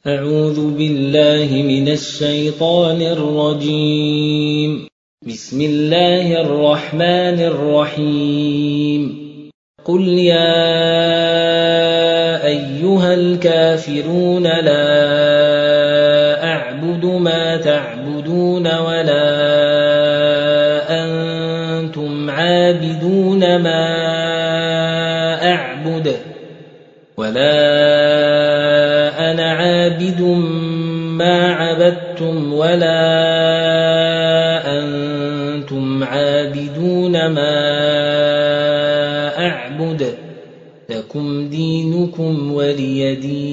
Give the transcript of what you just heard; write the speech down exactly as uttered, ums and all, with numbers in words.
أعوذ بالله من الشيطان الرجيم. بسم الله الرحمن الرحيم. قل يا أيها الكافرون لا أعبد ما تعبدون ولا أنتم عابدون ما أعبد ولا أنا عابد ما عبدتم ولا أنتم عابدون ما أعبد لكم دينكم ولي دين.